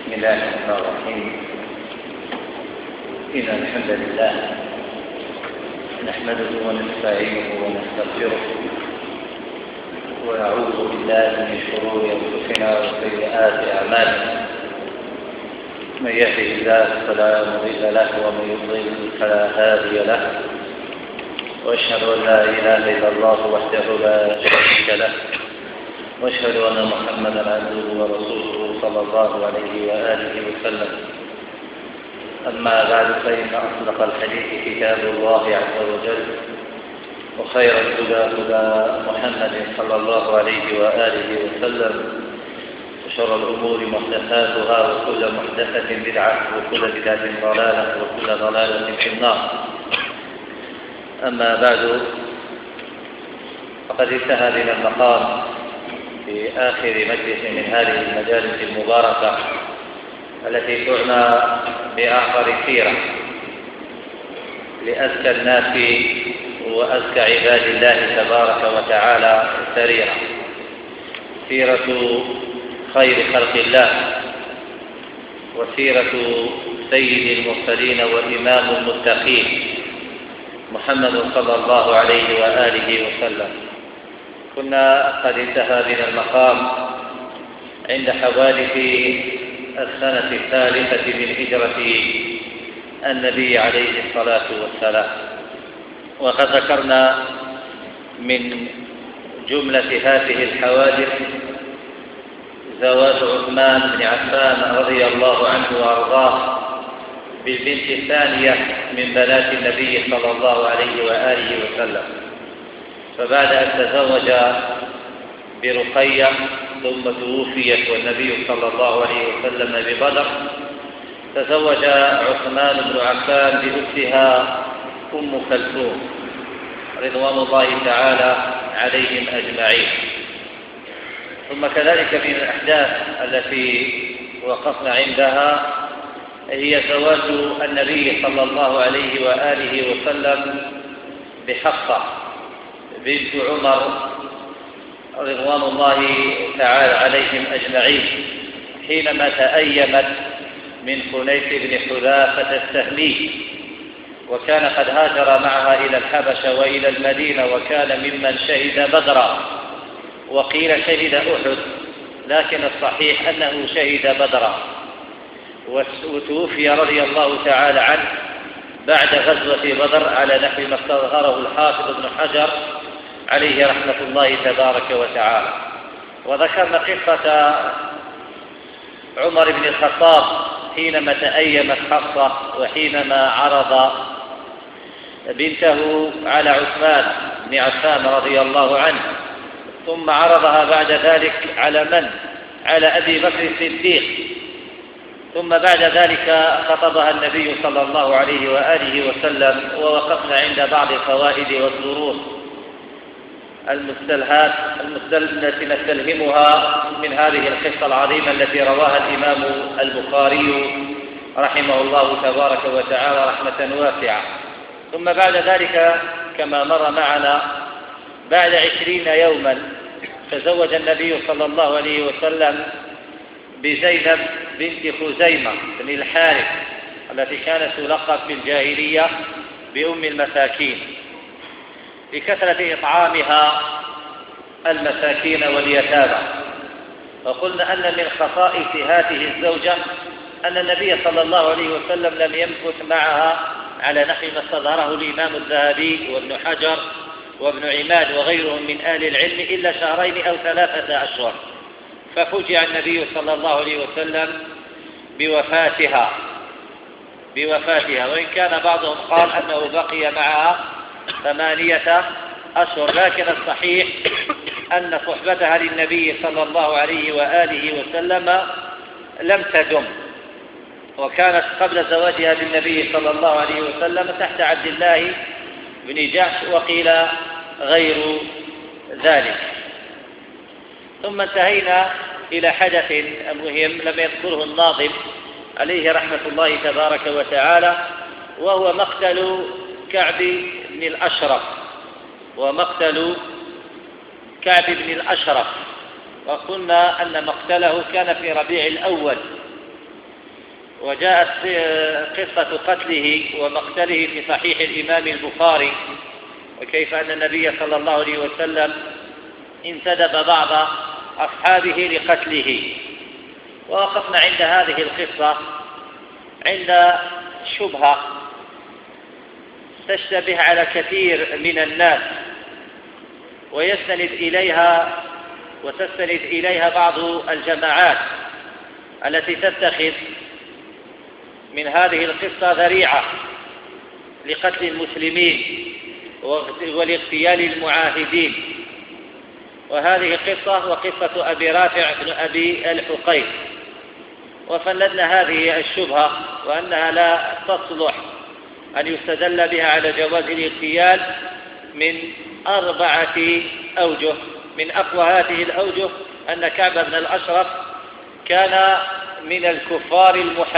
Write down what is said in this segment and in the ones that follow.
بسم الله الرحمن الرحيم. إن الحمد لله نحمده ونستعينه ونستغفره ونعوذ بالله من شرور أنفسنا وسيئات أعمالنا. من يهده الله فلا مضل له ومن يضلل فلا هادي له، وأشهد أن لا إله إلا الله وحده لا شريك له، وأشهد أن محمدا عبده ورسوله صلى الله عليه وآله وسلم. أما بعد، فإن أصدق الحديث كتاب الله عز وجل، وخير الهدى هدى محمد صلى الله عليه وآله وسلم، وشر الأمور محدثاتها، وكل محدثة بدعة، وكل بدعة ضلالة، وكل ضلالة في النار. أما بعد، فقد انتهى بنا المقام في آخر مجلس من هذه المجالس المباركة التي تعنى بأعظم سيرة لأزكى الناس وأزكى عباد الله تبارك وتعالى سريرا، سيرة خير خلق الله، وسيرة سيد المرسلين وإمام المتقين محمد صلى الله عليه وآله وسلم. كنا قد انتهى بنا المقام عند حوادث السنة الثالثة من هجرة النبي عليه الصلاة والسلام، وقد ذكرنا من جملة هذه الحوادث زواج عثمان بن عفان رضي الله عنه وأرضاه بالبنت الثانية من بنات النبي صلى الله عليه وآله وسلم. فبعد أن تزوج برقية ثم توفيت والنبي صلى الله عليه وسلم ببدر، تزوج عثمان بن عفان بأختها أم كلثوم رضوان الله تعالى عليهم أجمعين. ثم كذلك من الأحداث التي وقفنا عندها هي زواج النبي صلى الله عليه وآله وسلم بحفصة بنت عمر رضوان الله تعالى عليهم أجمعين، حينما تأيمت من خنيس بن حذافة السهمي، وكان قد هاجر معها إلى الحبشة وإلى المدينة، وكان ممن شهد بدرا، وقيل شهد أحد، لكن الصحيح أنه شهد بدرا، وتوفي رضي الله تعالى عنه بعد غزوة بدر على نحو ما استظهره الحافظ ابن حجر عليه رحمة الله تبارك وتعالى. وذكرنا قصة عمر بن الخطاب حينما تأيمت حفصة، وحينما عرض بنته على عثمان بن عفان رضي الله عنه، ثم عرضها بعد ذلك على من؟ على أبي بكر الصديق، ثم بعد ذلك خطبها النبي صلى الله عليه وآله وسلم. ووقفنا عند بعض الفوائد والدروس التي نستلهمها من هذه القصة العظيمة التي رواها الإمام البخاري رحمه الله تبارك وتعالى رحمة واسعة. ثم بعد ذلك كما مر معنا بعد 20 يوما تزوج النبي صلى الله عليه وسلم بزينب بنت خزيمة بن الحارث التي كانت تلقب في الجاهلية بأم المساكين، لكثرة إطعامها المساكين واليتامى. وقلنا أن من خصائص هذه الزوجة أن النبي صلى الله عليه وسلم لم يمكث معها على نحو ما استظهره الإمام الذهبي وابن حجر وابن عماد وغيرهم من أهل العلم إلا 2 أو 3 أشهر، ففجع النبي صلى الله عليه وسلم بوفاتها، وإن كان بعضهم قال أنه بقي معها 8 أشهر، لكن الصحيح أن صحبتها للنبي صلى الله عليه وآله وسلم لم تدم، وكانت قبل زواجها بالنبي صلى الله عليه وسلم تحت عبد الله بن جحش، وقيل غير ذلك. ثم انتهينا إلى حدث مهم لم يذكره الناظم عليه رحمة الله تبارك وتعالى، وهو مقتل كعب بن الأشرف. وقلنا أن مقتله كان في ربيع الأول وجاءت قصة قتله ومقتله في صحيح الإمام البخاري، وكيف أن النبي صلى الله عليه وسلم انتدب بعض أصحابه لقتله. ووقفنا عند هذه القصة عند شبهة تشتبه على كثير من الناس وتستند إليها بعض الجماعات التي تتخذ من هذه القصة ذريعة لقتل المسلمين ولاغتيال المعاهدين. وهذه قصة وقصة أبي رافع بن أبي الحقيق، وفندنا هذه الشبهة وأنها لا تصلح أن يستدل بها على جواز الاغتيال من 4 أوجه. من أقوى هذه الأوجه أن كعب بن الأشرف كان من الكفار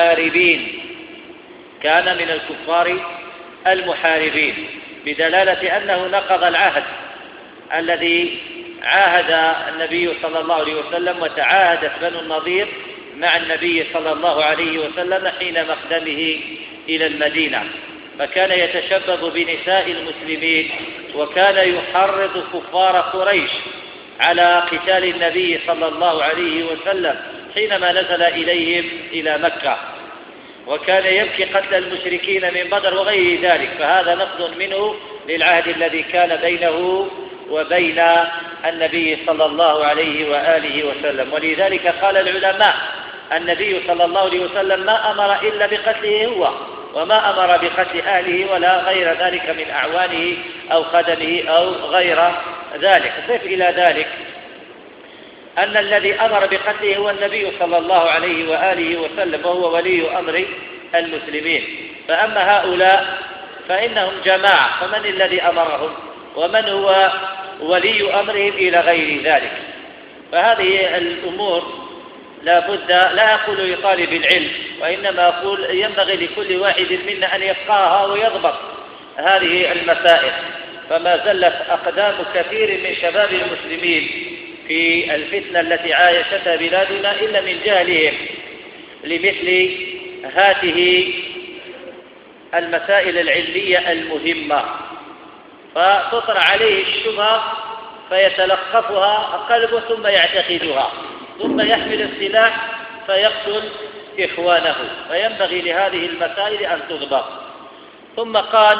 المحاربين، بدلالة أنه نقض العهد الذي عاهد النبي صلى الله عليه وسلم وتعاهدت بنو النضير مع النبي صلى الله عليه وسلم حين مقدمه إلى المدينة، فكان يتشبب بنساء المسلمين وكان يحرض كفار قريش على قتال النبي صلى الله عليه وسلم حينما نزل إليهم إلى مكة، وكان يبكي قتل المشركين من بدر وغير ذلك. فهذا نقض منه للعهد الذي كان بينه وبين النبي صلى الله عليه وآله وسلم. ولذلك قال العلماء النبي صلى الله عليه وسلم ما أمر إلا بقتله هو، وما أمر بقتل أهله ولا غير ذلك من أعوانه أو خدمه أو غير ذلك. ضف إلى ذلك أن الذي أمر بقتله هو النبي صلى الله عليه وآله وسلم، وهو ولي أمر المسلمين. فأما هؤلاء فإنهم جماعة، فمن الذي أمرهم ومن هو ولي أمرهم إلى غير ذلك؟ فهذه الأمور لا أقول لطالب العلم، وإنما أقول ينبغي لكل واحد منا أن يفقهها ويضبط هذه المسائل. فما زلت أقدام كثير من شباب المسلمين في الفتنة التي عايشتها بلادنا إلا من جهلهم لمثل هذه المسائل العلمية المهمة، فتطرح عليه الشبهة فيتلقفها قلبه ثم يعتقدها ثم يحمل السلاح فيقتل إخوانه. فينبغي لهذه المسائل أن تضبط. ثم قال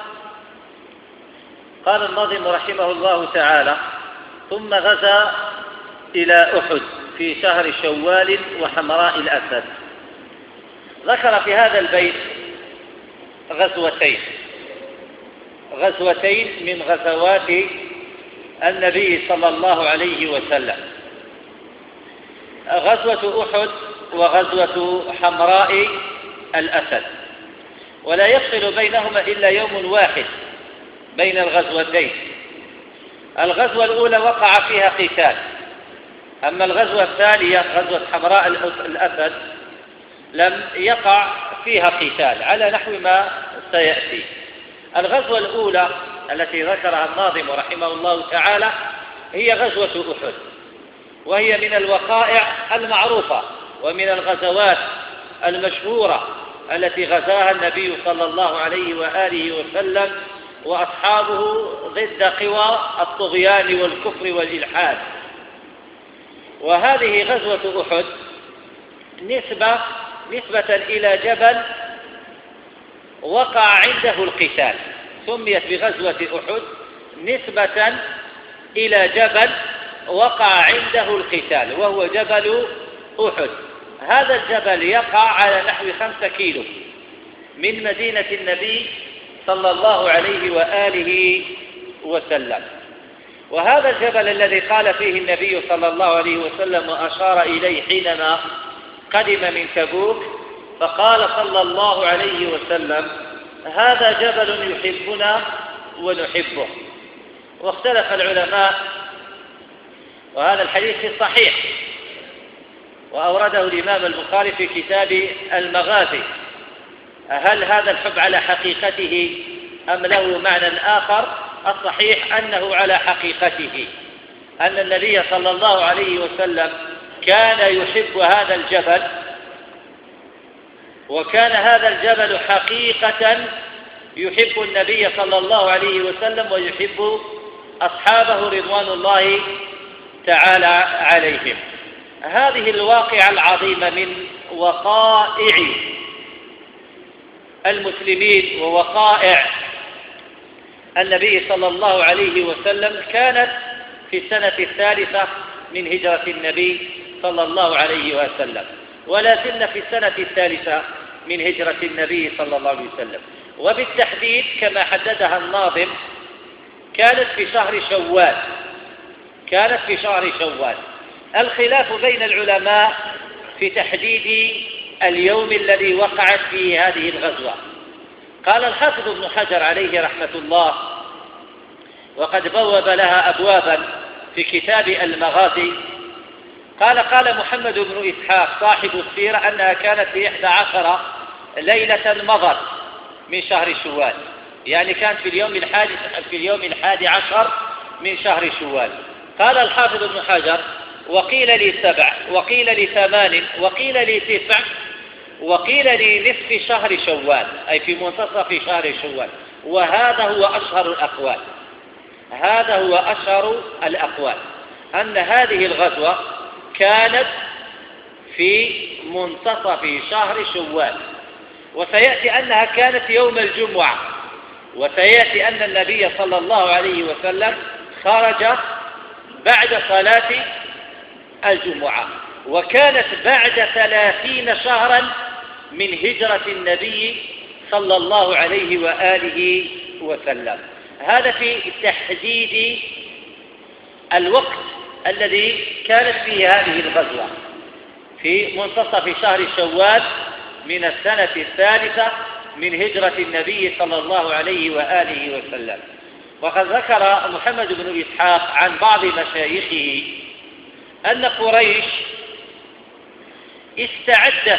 الناظم رحمه الله تعالى: ثم غزا إلى أحد في شهر شوال وحمراء الأسد. ذكر في هذا البيت غزوتين من غزوات النبي صلى الله عليه وسلم: غزوة أحد وغزوة حمراء الأسد، ولا يفصل بينهما إلا يوم واحد بين الغزوتين. الغزوة الأولى وقع فيها قتال، أما الغزوة الثانية غزوة حمراء الأسد لم يقع فيها قتال على نحو ما سيأتي. الغزوة الأولى التي ذكرها الناظم رحمه الله تعالى هي غزوة أحد، وهي من الوقائع المعروفة ومن الغزوات المشهورة التي غزاها النبي صلى الله عليه وآله وسلم وأصحابه ضد قوى الطغيان والكفر والإلحاد. وهذه غزوة أحد نسبة إلى جبل وقع عنده القتال، سميت بغزوة أحد نسبة إلى جبل وقع عنده القتال، وهو جبل أحد. هذا الجبل يقع على نحو 5 كيلو من مدينة النبي صلى الله عليه وآله وسلم. وهذا الجبل الذي قال فيه النبي صلى الله عليه وسلم وأشار إليه حينما قدم من تبوك، فقال صلى الله عليه وسلم: هذا جبل يحبنا ونحبه. واختلف العلماء، وهذا الحديث في الصحيح وأورده الإمام البخاري في كتاب المغازي، هل هذا الحب على حقيقته أم له معنى آخر؟ الصحيح أنه على حقيقته، أن النبي صلى الله عليه وسلم كان يحب هذا الجبل وكان هذا الجبل حقيقة يحب النبي صلى الله عليه وسلم ويحب أصحابه رضوان الله تعالى عليهم. هذه الواقعة العظيمة من وقائع المسلمين ووقائع النبي صلى الله عليه وسلم كانت في السنة الثالثة من هجرة النبي صلى الله عليه وسلم، ولا زلنا في السنة الثالثة من هجرة النبي صلى الله عليه وسلم، وبالتحديد كما حددها الناظم كانت في شهر شوال. الخلاف بين العلماء في تحديد اليوم الذي وقعت فيه هذه الغزوة. قال الحافظ ابن حجر عليه رحمة الله، وقد بوب لها أبوابا في كتاب المغازي، قال محمد بن إسحاق صاحب السيرة أنها كانت في 11 ليلة مضت من شهر شوال، يعني كانت في اليوم 11 من شهر شوال. قال الحافظ ابن حجر: وقيل لي 7 وقيل لي 8 وقيل لي 9 وقيل لي نصف شهر شوال، أي في منتصف شهر شوال. وهذا هو أشهر الأقوال أن هذه الغزوة كانت في منتصف شهر شوال، وسيأتي أنها كانت يوم الجمعة، وسيأتي أن النبي صلى الله عليه وسلم خرج بعد صلاة الجمعة، وكانت بعد 30 شهرا من هجرة النبي صلى الله عليه وآله وسلم. هذا في تحديد الوقت الذي كانت فيه هذه الغزوة، في منتصف شهر شوال من السنة الثالثة من هجرة النبي صلى الله عليه وآله وسلم. وقد ذكر محمد بن إسحاق عن بعض مشايخه أن قريش استعدت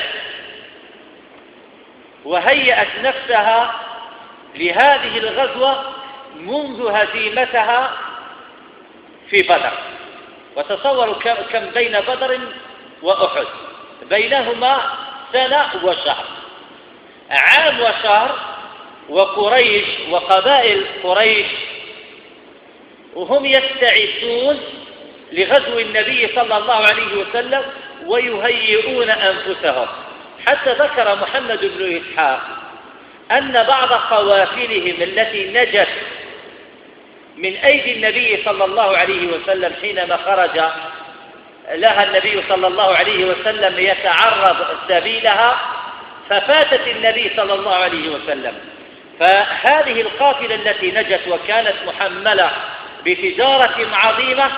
وهيأت نفسها لهذه الغزوة منذ هزيمتها في بدر. وتصوروا كم بين بدر وأحد، بينهما سنة وشهر، عام وشهر. وقريش وقبائل قريش وهم يستعدون لغزو النبي صلى الله عليه وسلم ويهيئون أنفسهم، حتى ذكر محمد بن إسحاق أن بعض قوافلهم التي نجت من أيدي النبي صلى الله عليه وسلم حينما خرج لها النبي صلى الله عليه وسلم يتعرض سبيلها، ففاتت النبي صلى الله عليه وسلم. فهذه القافلة التي نجت وكانت محملة بتجارة عظيمة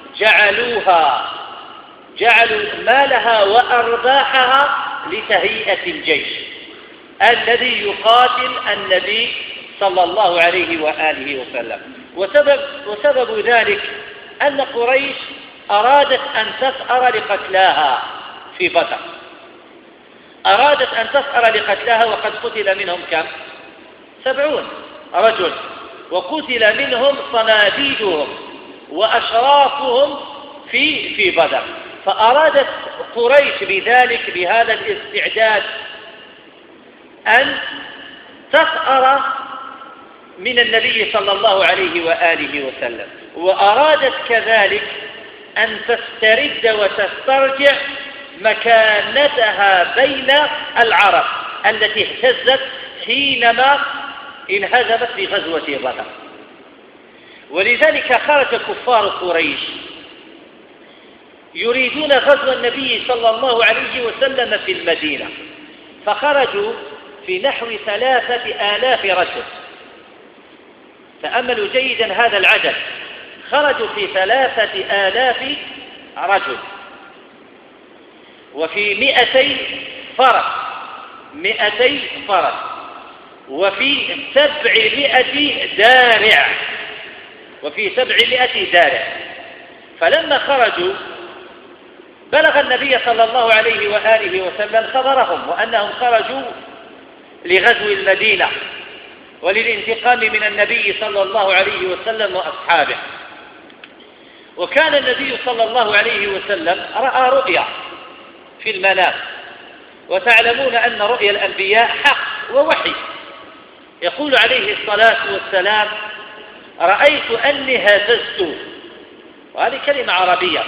جعلوا مالها وأرباحها لتهيئة الجيش الذي يقاتل النبي صلى الله عليه وآله وسلم. وسبب ذلك أن قريش أرادت أن تسأر لقتلاها في بدر، وقد قتل منهم كم؟ 70 رجل، وقتل منهم صناديدهم وأشرافهم في بدر. فأرادت قريش بذلك بهذا الاستعداد أن تسأر من النبي صلى الله عليه وآله وسلم، وأرادت كذلك أن تسترد وتسترجع مكانتها بين العرب التي اهتزت حينما انهزمت في غزوة بدر. ولذلك خرج كفار قريش يريدون غزو النبي صلى الله عليه وسلم في المدينة، فخرجوا في نحو 3000 رجل. تأملوا جيدا هذا العدد، خرجوا في 3000 رجل وفي 200 فرس، وفي 700 دارع. فلما خرجوا بلغ النبي صلى الله عليه وآله وسلم خبرهم وأنهم خرجوا لغزو المدينة وللانتقام من النبي صلى الله عليه وسلم وأصحابه. وكان النبي صلى الله عليه وسلم رأى رؤيا في المنام، وتعلمون أن رؤيا الأنبياء حق ووحي. يقول عليه الصلاة والسلام: رأيت أني هززت، وهذه كلمة عربية،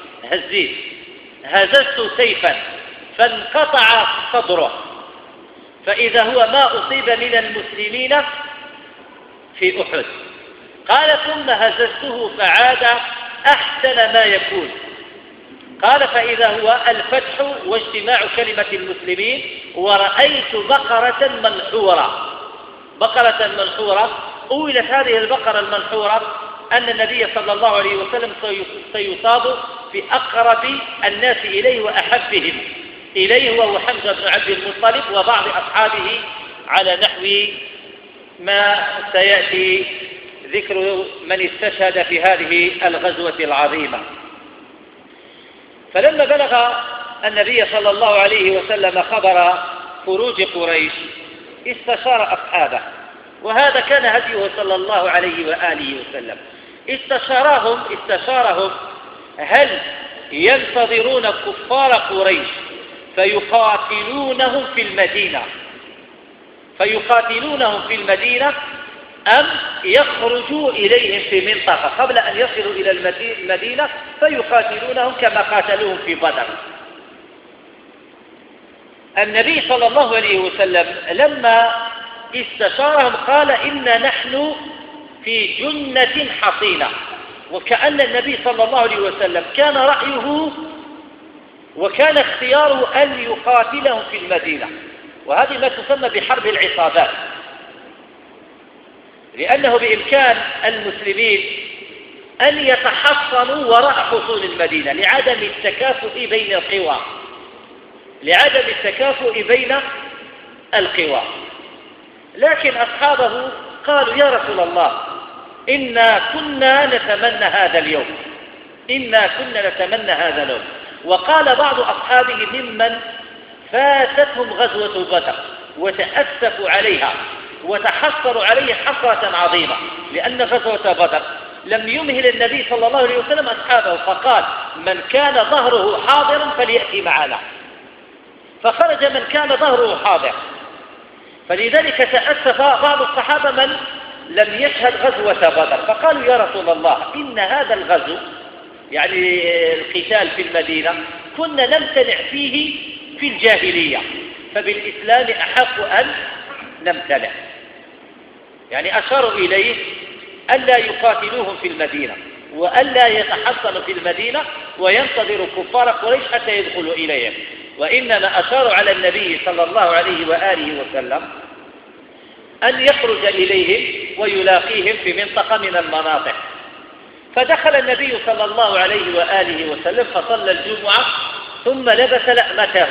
هززت سيفا فانقطع صدره، فإذا هو ما أصيب من المسلمين في أحد. قال: ثم هززته فعاد أحسن ما يكون. قال: فإذا هو الفتح واجتماع كلمة المسلمين، ورأيت بقرة منحورة. أولت هذه البقرة المنحورة أن النبي صلى الله عليه وسلم سيصاب في أقرب الناس إليه وأحبهم إليه، وهو حمزة بن عبد المطلب وبعض أصحابه، على نحو ما سيأتي ذكر من استشهد في هذه الغزوة العظيمة. فلما بلغ النبي صلى الله عليه وسلم خبر خروج قريش استشار أصحابه، وهذا كان هديه صلى الله عليه وآله وسلم. استشارهم هل ينتظرون كفار قريش فيقاتلونهم في المدينة أم يخرجوا إليهم في منطقة قبل أن يصلوا إلى المدينة فيقاتلونهم كما قاتلوهم في بدر. النبي صلى الله عليه وسلم لما استشارهم قال: إن نحن في جنة حصينة. وكأن النبي صلى الله عليه وسلم كان رأيه وكان اختياره أن يقاتلهم في المدينة، وهذه ما تسمى بحرب العصابات، لأنه بإمكان المسلمين أن يتحصنوا وراء حصون المدينة لعدم التكافؤ بين القوى. لكن أصحابه قالوا: يا رسول الله، إنا كنا نتمنى هذا اليوم. وقال بعض أصحابه ممن فاتتهم غزوة بدر وتأسفوا عليها وتحسروا عليه حسرة عظيمة، لأن غزوة بدر لم يمهل النبي صلى الله عليه وسلم أصحابه، فقال: من كان ظهره حاضرا فليأتي معنا. فخرج من كان ظهره حاضر، فلذلك تأسف بعض الصحابة من لم يشهد غزوة بدر، فقالوا: يا رسول الله، إن هذا الغزو، يعني القتال في المدينة، كنا نمتنع فيه في الجاهلية، فبالإسلام أحق أن نمتنع. يعني أشاروا إليه ألا يقاتلوهم في المدينة وألا يتحصنوا في المدينة وينتظروا كفار قريش حتى يدخلوا إليهم، وإنما أشاروا على النبي صلى الله عليه وآله وسلم أن يخرج إليهم ويلاقيهم في منطقة من المناطق. فدخل النبي صلى الله عليه وآله وسلم فصلى الجمعة ثم لبس لأمته،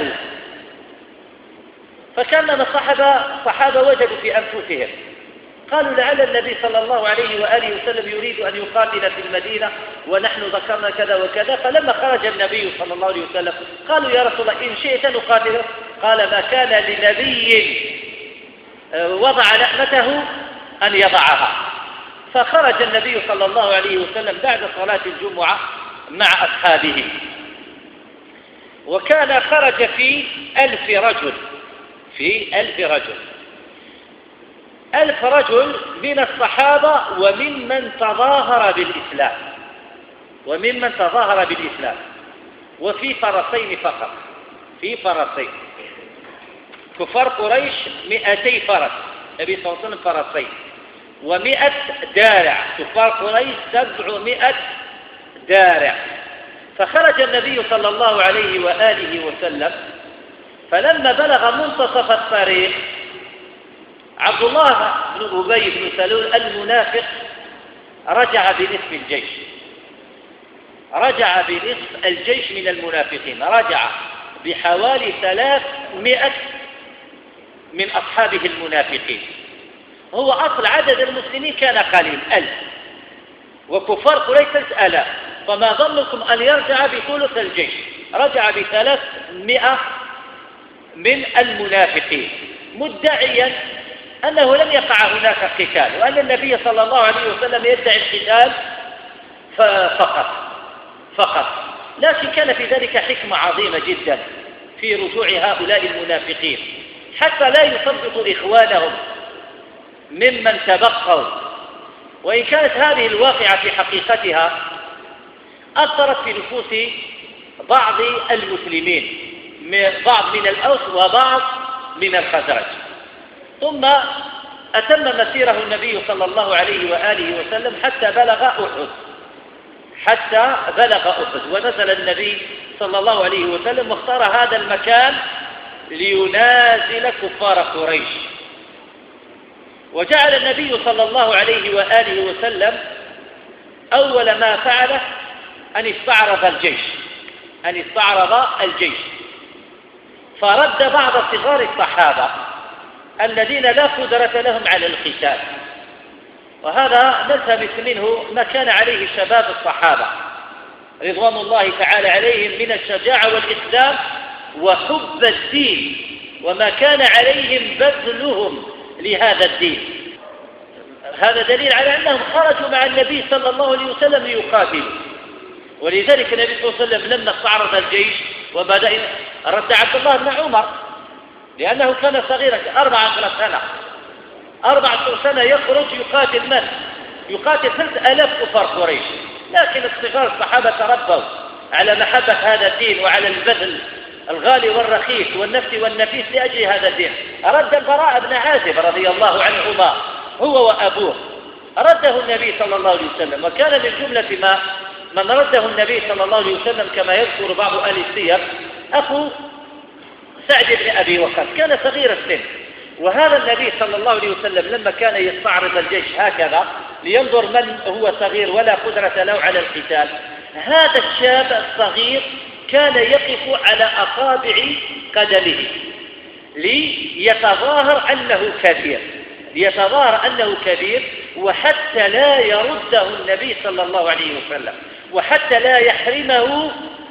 فكان من الصحابة وجدوا في أنفسهم، قالوا: لعل النبي صلى الله عليه وآله وسلم يريد أن يقاتل في المدينة ونحن ذكرنا كذا وكذا. فلما خرج النبي صلى الله عليه وسلم قالوا: يا رسول الله، إن شئت نقاتله. قال: ما كان لنبي وضع لأمته أن يضعها. فخرج النبي صلى الله عليه وسلم بعد صلاة الجمعة مع أصحابه، وكان خرج في 1000 رجل، 1000 رجل من الصحابة وممن تظاهر بالإسلام، وفي فرسين فقط، كفار قريش 200 فرس، النبي صلى الله عليه وسلم فرسين، و100 دارع، كفار قريش 700 دارع. فخرج النبي صلى الله عليه وآله وسلم، فلما بلغ منتصف الطريق عبد الله بن أبي بن سلول المنافق رجع بنصف الجيش من المنافقين، رجع بحوالي 300 من أصحابه المنافقين. هو أصل عدد المسلمين كان قليل 1000، وكفار قريش 3000، فما ظنكم أن يرجع بثلث الجيش؟ رجع ب300 من المنافقين، مدعيا أنه لم يقع هناك قتال، وأن النبي صلى الله عليه وسلم يدعي القتال فقط. لكن كان في ذلك حكمة عظيمة جدا في رجوع هؤلاء المنافقين حتى لا يثبطوا إخوانهم ممن تبقوا. وإن كانت هذه الواقعة في حقيقتها أثرت في نفوس بعض المسلمين، بعض من الأوس وبعض من الخزرج. ثم أتم مسيره النبي صلى الله عليه وآله وسلم حتى بلغ أحد، ونزل النبي صلى الله عليه وسلم واختار هذا المكان لينازل كفار قريش. وجعل النبي صلى الله عليه وآله وسلم أول ما فعله أن استعرض الجيش فرد بعض صغار الصحابة الذين لا قدرة لهم على القتال. وهذا نلتمس منه ما كان عليه شباب الصحابة رضوان الله تعالى عليهم من الشجاعة والإسلام وحب الدين، وما كان عليهم بذلهم لهذا الدين. هذا دليل على أنهم خرجوا مع النبي صلى الله عليه وسلم ليقاتلوا. ولذلك النبي صلى الله عليه وسلم لما استعرض الجيش وبدأ رد عبد الله بن عمر لأنه كان صغيرا 14 سنة يخرج يقاتل من؟ يقاتل 3000 كفار قريش. لكن الصغار الصحابة تربوا على محبة هذا الدين وعلى البذل الغالي والرخيص والنفس والنفيس لأجل هذا الدين. رد البراء بن عازب رضي الله عنهما هو وأبوه، رده النبي صلى الله عليه وسلم. وكان من جملة من رده النبي صلى الله عليه وسلم كما يذكر بعض أهل السير أخو سعد بن أبي وقاص، كان صغير السن. وهذا النبي صلى الله عليه وسلم لما كان يستعرض الجيش هكذا لينظر من هو صغير ولا قدرة له على القتال، هذا الشاب الصغير كان يقف على أصابع قدمه ليتظاهر أنه كبير، وحتى لا يرده النبي صلى الله عليه وسلم، وحتى لا يحرمه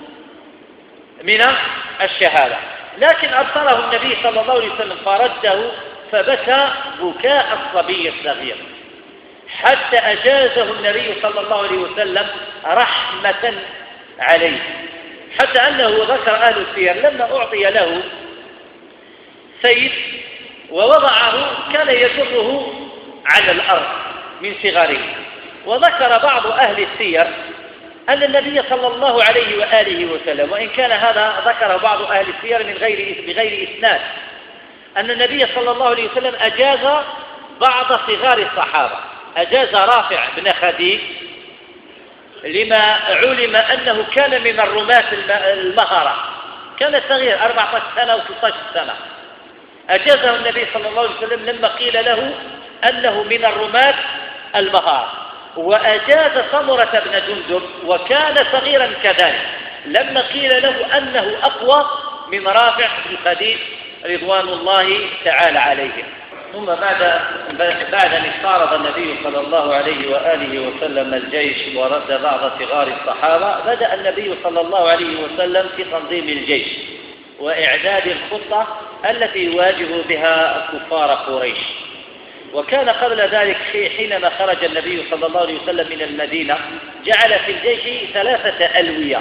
من الشهادة. لكن أبصره النبي صلى الله عليه وسلم فرده فبكى بكاء الصبي الصغير حتى أجازه النبي صلى الله عليه وسلم رحمة عليه، حتى أنه ذكر أهل السير لما أعطي له سيف ووضعه كان يجره على الأرض من صغره. وذكر بعض أهل السير أن النبي صلى الله عليه وآله وسلم، وإن كان هذا ذكر بعض أهل السير بغير إسناد، أن النبي صلى الله عليه وسلم أجاز بعض صغار الصحابة، أجاز رافع بن خديج لما علم أنه كان من الرماة المهرة، كان صغير 14 سنة و16 سنة، أجازه النبي صلى الله عليه وسلم لما قيل له أنه من الرماة المهارة. وأجاز سمرة بن جندب وكان صغيرا كذلك لما قيل له أنه أقوى من رافع بن خديج رضوان الله تعالى عليهم. ثم بعد أن استعرض النبي صلى الله عليه وآله وسلم الجيش ورد بعض صغار الصحابة، بدأ النبي صلى الله عليه وسلم في تنظيم الجيش وإعداد الخطة التي يواجه بها كفار قريش. وكان قبل ذلك حينما خرج النبي صلى الله عليه وسلم من المدينة جعل في الجيش 3 ألوية.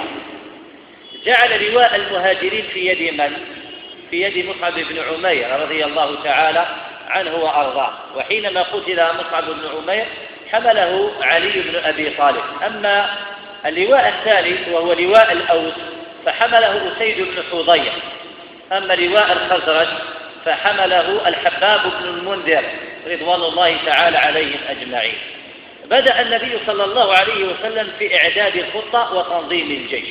جعل لواء المهاجرين في يد من؟ في يد مصعب بن عمير رضي الله تعالى عنه وأرضاه. وحينما قتل مصعب بن عمير حمله علي بن أبي طالب. أما اللواء الثالث وهو لواء الأوس فحمله أسيد بن حضير. أما لواء الخزرج فحمله الحباب بن المنذر رضوان الله تعالى عليهم أجمعين. بدأ النبي صلى الله عليه وسلم في إعداد الخطة وتنظيم الجيش،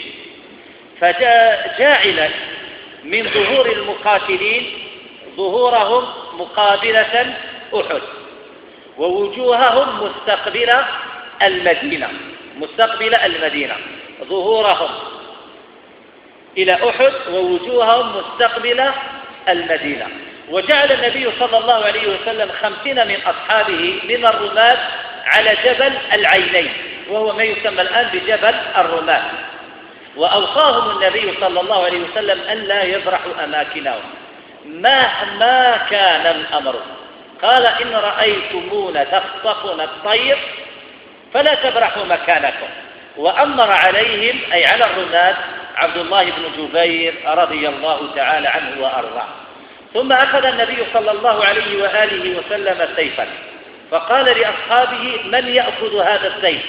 فجاعلا من ظهور المقاتلين ظهورهم مقابلة أحد ووجوههم مستقبل المدينة، ظهورهم إلى أحد ووجوههم مستقبل المدينة. وجعل النبي صلى الله عليه وسلم 50 من أصحابه من الرماة على جبل العينين، وهو ما يسمى الآن بجبل الرماة. وأوصاهم النبي صلى الله عليه وسلم أن لا يبرحوا أماكنهم مهما كان الأمر. قال إن رأيتمون تخطفون الطير فلا تبرحوا مكانكم. وأمر عليهم أي على الرماة عبد الله بن جبير رضي الله تعالى عنه وأرضاه. ثم أخذ النبي صلى الله عليه وآله وسلم سيفا، فقال لأصحابه: من يأخذ هذا السيف؟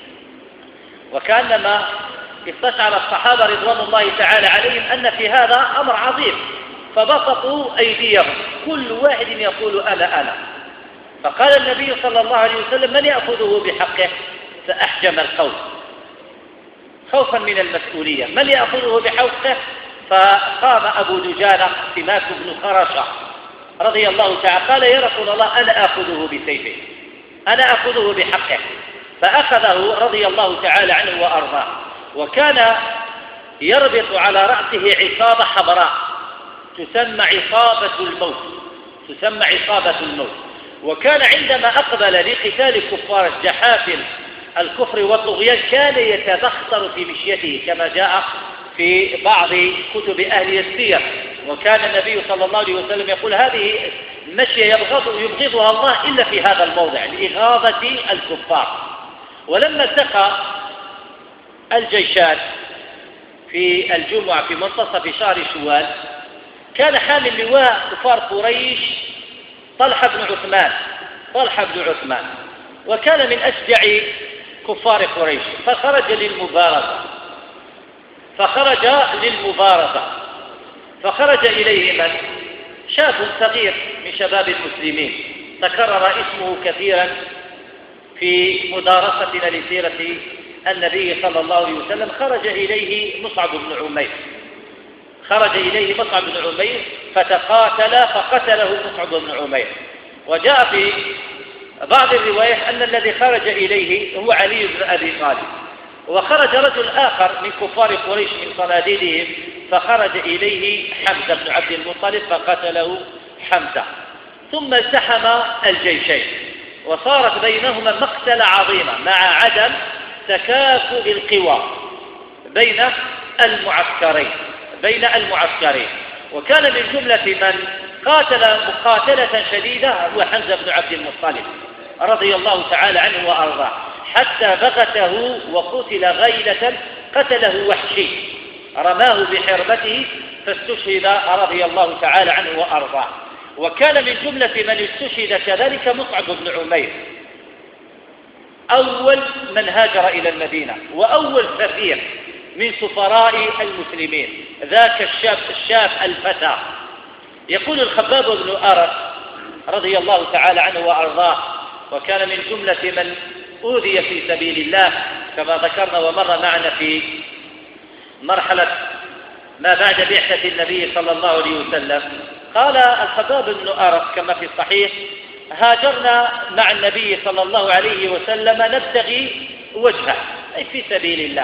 وكأنما استشعر الصحابة رضوان الله تعالى عليهم أن في هذا أمر عظيم، فبسطوا أيديهم كل واحد يقول: أنا. فقال النبي صلى الله عليه وسلم: من يأخذه بحقه؟ فأحجم القوم خوفا من المسؤولية. من يأخذه بحقه؟ فقام أبو دجانة سماك بن خرشة رضي الله تعالى قال: يا رسول الله، أنا آخذه بسيفه، أنا آخذه بحقه. فأخذه رضي الله تعالى عنه وأرضاه، وكان يربط على رأسه عصابة حمراء تسمى عصابة الموت. وكان عندما أقبل لقتال كفار الجحافل الكفر والطغيان كان يتبختر في مشيته كما جاء في بعض كتب أهل السير. وكان النبي صلى الله عليه وسلم يقول: هذه المشية يبغضها الله إلا في هذا الموضع لإغاظة الكفار. ولما التقى الجيشان في الجمعة في منتصف شهر شوال، كان حامل لواء كفار قريش طلحة بن عثمان، وكان من أشجع كفار قريش، فخرج للمبارزة. فخرج إليه من؟ شاب صغير من شباب المسلمين تكرر اسمه كثيرا في مدارستنا لسيرة النبي صلى الله عليه وسلم. خرج إليه مصعب بن عمير فتقاتل فقتله مصعب بن عمير. وجاء في بعض الروايات أن الذي خرج إليه هو علي بن أبي طالب. وخرج رجل آخر من كفار قريش من صناديدهم فخرج إليه حمزة بن عبد المطلب فقتله حمزة. ثم التحم الجيشين وصارت بينهما مقتلة عظيمة مع عدم تكافؤ القوى بين المعسكرين. وكان من جملة من قاتل مقاتلة شديدة هو حمزة بن عبد المطلب رضي الله تعالى عنه وأرضاه، حتى بغته وقتل غيلة قتله وحشي رماه بحربته فاستشهد رضي الله تعالى عنه وأرضاه. وكان من جملة من استشهد كذلك مصعب بن عمير، أول من هاجر إلى المدينة وأول سفير من سفراء المسلمين، ذاك الشاب الفتى. يقول الخباب بن أرد رضي الله تعالى عنه وأرضاه: وكان من جملة من أوذي في سبيل الله كما ذكرنا ومر معنا في مرحلة ما بعد بعثة النبي صلى الله عليه وسلم. قال الخباب بن أرد كما في الصحيح: هاجرنا مع النبي صلى الله عليه وسلم نبتغي وجهه أي في سبيل الله،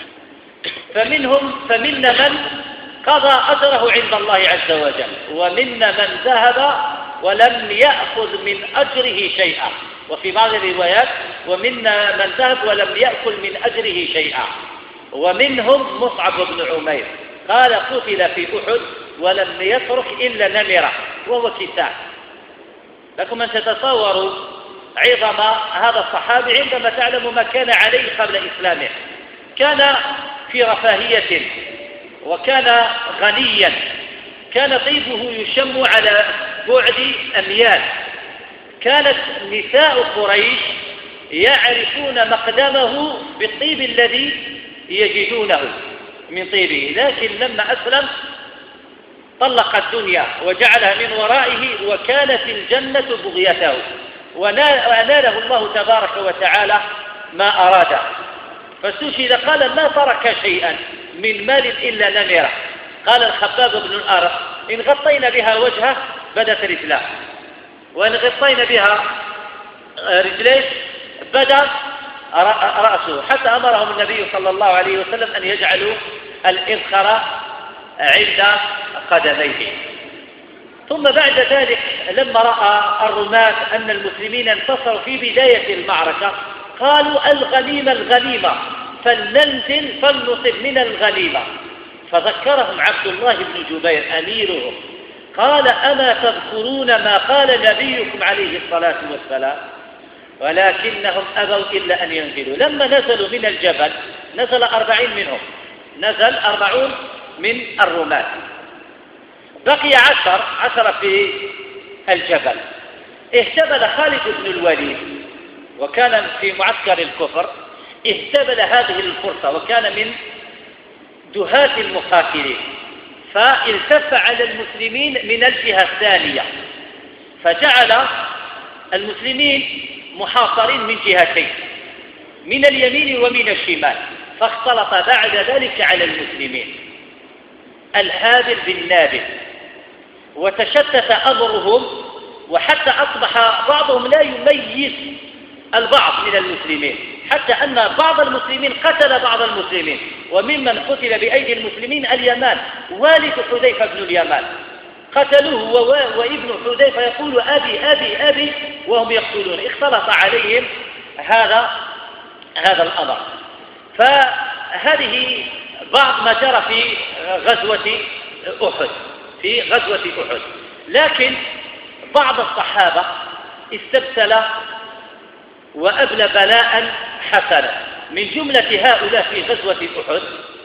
فمنا من قضى أجره عند الله عز وجل، ومنا من ذهب ولم يأخذ من أجره شيئا، وفي بعض الروايات ومنا من ذهب ولم يأكل من أجره شيئا، ومنهم مصعب بن عمير قال: قتل في أحد ولم يترك إلا نمرة وهو كساء. لكم أن تتصوروا عظم هذا الصحابي عندما تعلم ما كان عليه قبل إسلامه. كان في رفاهية وكان غنيا، كان طيبه يشم على بعد أميال. كانت نساء قريش يعرفون مقدمه بالطيب الذي يجدونه من طيبه، لكن لما أسلم طلق الدنيا وجعلها من ورائه، وكانت الجنة بغيته، وناله الله تبارك وتعالى ما أراده. فاستشهد قال: ما ترك شيئا من مال إلا نمرة. قال الخباب بن الأرض: إن غطينا بها وجهه بدت رجلاه، وإن غطينا بها رجليه بدا رأسه، حتى أمرهم النبي صلى الله عليه وسلم أن يجعلوا الإذخر عند قدميه. ثم بعد ذلك لما رأى الرماة أن المسلمين انتصروا في بداية المعركة قالوا: الغنيمة فلننزل فلنصب من الغنيمة. فذكرهم عبد الله بن جبير أميرهم قال: أما تذكرون ما قال نبيكم عليه الصلاة والسلام؟ ولكنهم أبوا إلا أن ينزلوا. لما نزلوا من الجبل نزل 40 منهم نزل 40 من الرماة، بقي 10 في الجبل. اهتبل خالد بن الوليد وكان في معسكر الكفر، اهتبل هذه الفرصة وكان من دهاة المقاتلين، فالتف على المسلمين من الجهة الثانية، فجعل المسلمين محاصرين من جهتين، من اليمين ومن الشمال، فاختلط بعد ذلك على المسلمين الهابل بالنابل، وتشتت أمرهم، وحتى أصبح بعضهم لا يميز البعض من المسلمين، حتى أن بعض المسلمين قتل بعض المسلمين. وممن قتل بأيدي المسلمين اليمان، والد حذيفة بن اليمان قتلوه، وابن حذيفة يقول أبي أبي أبي وهم يقتلون. اختلط عليهم هذا الأمر. فهذه بعض ما جرى في غزوة أحد. لكن بعض الصحابة استبسل وأبلى بلاء حسنا. من جملة هؤلاء في غزوة أحد،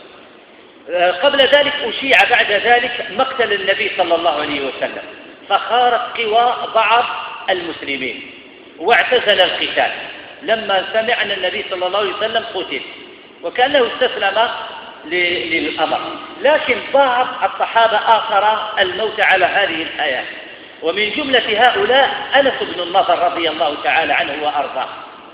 قبل ذلك أشيع بعد ذلك مقتل النبي صلى الله عليه وسلم، فخارت قوى بعض المسلمين واعتزل القتال لما سمع أن النبي صلى الله عليه وسلم قتل، وكأنه استسلم للأمر. لكن بعض الصحابة آثر الموت على هذه الحياة، ومن جملة هؤلاء أنس بن النضر رضي الله تعالى عنه وأرضاه.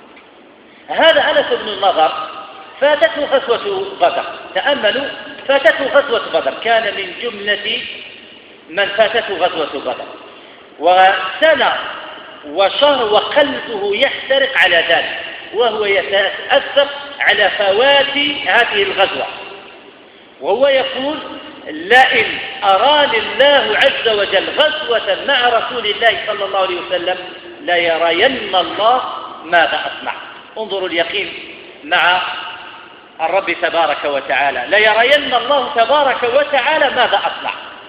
هذا أنس بن النضر فاتته غزوة بدر، تأملوا، فاتته غزوة بدر، كان من جملة من فاتته غزوة بدر، وسنة وشهر وقلبه يحترق على ذلك، وهو يتأسف على فوات هذه الغزوة، وهو يقول: لئن أراني الله عز وجل غزوة مع رسول الله صلى الله عليه وسلم ليرين الله ماذا أصنع. انظروا اليقين مع الرب تبارك وتعالى، ليرين الله تبارك وتعالى ماذا أصنع.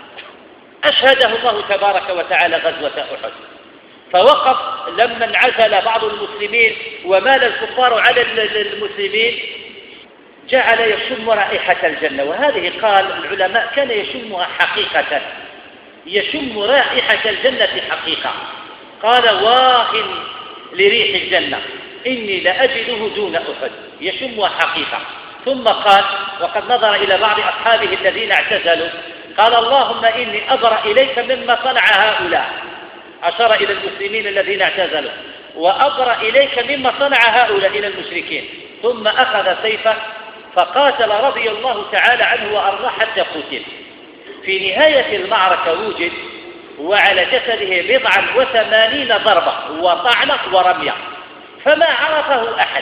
أشهده الله تبارك وتعالى غزوة أحد، فوقف لما انعزل بعض المسلمين ومال الكفار على المسلمين، جعل يشم رائحة الجنة. وهذه قال العلماء كان يشمها حقيقة، يشم رائحة الجنة حقيقة. قال: واه لريح الجنة إني لأجده دون أحد، يشمها حقيقة. ثم قال، وقد نظر إلى بعض أصحابه الذين اعتزلوا، قال: اللهم إني أبرأ إليك مما صنع هؤلاء، أشار إلى المسلمين الذين اعتزلوا، وأبرأ إليك مما صنع هؤلاء إلى المشركين. ثم أخذ سيفه فقاتل رضي الله تعالى عنه وأرضاه حتى قتل. في نهاية المعركة وجد وعلى جسده 80 ضربة وطعنة ورمية، فما عرفه أحد،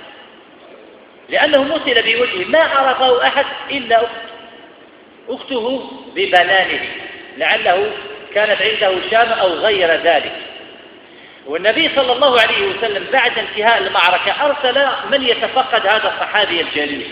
لأنه مثل بوجهه، ما عرفه أحد إلا أخته ببنانه، لعله كانت عنده شام أو غير ذلك. والنبي صلى الله عليه وسلم بعد انتهاء المعركة أرسل من يتفقد هذا الصحابي الجليل،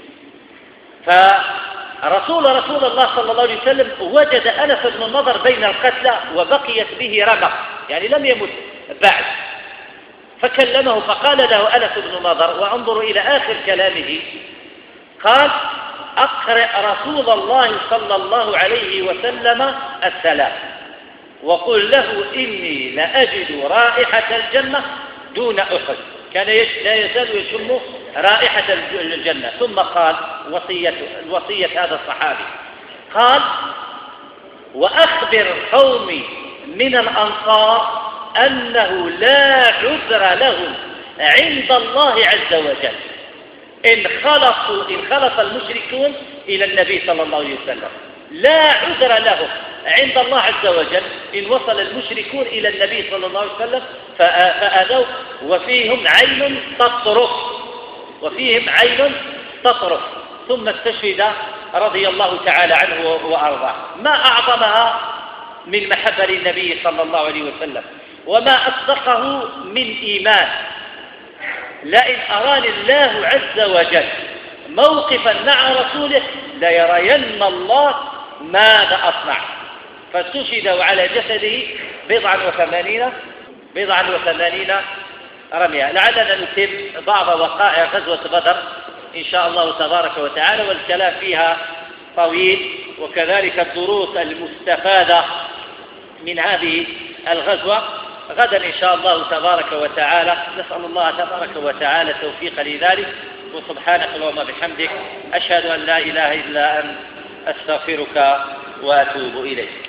فرسول الله صلى الله عليه وسلم وجد أنس بن النضر بين القتلى وبقيت به رمق، يعني لم يمت بعد، فكلمه فقال له أنس بن النضر، وانظروا إلى آخر كلامه، قال: أقرأ رسول الله صلى الله عليه وسلم السلام وقل له إني لأجد رائحة الجنة دون أحد. كان لا يزال يشم رائحة الجنة. ثم قال وصية هذا الصحابي، قال: وأخبر قومي من الأنصار أنه لا عذر لهم عند الله عز وجل إن خلص المشركون إلى النبي صلى الله عليه وسلم، لا عذر لهم عند الله عز وجل إن وصل المشركون إلى النبي صلى الله عليه وسلم فآذوا، وفيهم عين تطرف. ثم استشهد رضي الله تعالى عنه وأرضاه. ما أعظمها من محبة للنبي صلى الله عليه وسلم، وما أصدقه من إيمان. لئن أراني الله عز وجل موقفا مع رسوله ليرين الله ماذا أصنع. فاستشهد على جسده 89 رمية. لعلنا نتم بعض وقائع غزوة بدر إن شاء الله تبارك وتعالى، والكلام فيها طويل، وكذلك الدروس المستفادة من هذه الغزوة غدا إن شاء الله تبارك وتعالى. نسأل الله تبارك وتعالى التوفيق لذلك، وسبحانك اللهم بحمدك أشهد أن لا إله إلا أنت أستغفرك وأتوب إليك.